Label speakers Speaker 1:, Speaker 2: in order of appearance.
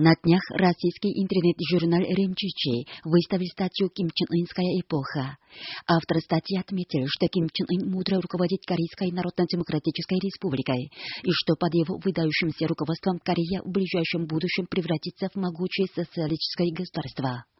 Speaker 1: На днях российский интернет-журнал «РМЧЧ» выставил статью «Ким Чен Ынская эпоха». Автор статьи отметил, что Ким Чен Ын мудро руководит Корейской Народно-Демократической Республикой и что под его выдающимся руководством Корея в ближайшем будущем превратится в могучее социалистическое государство.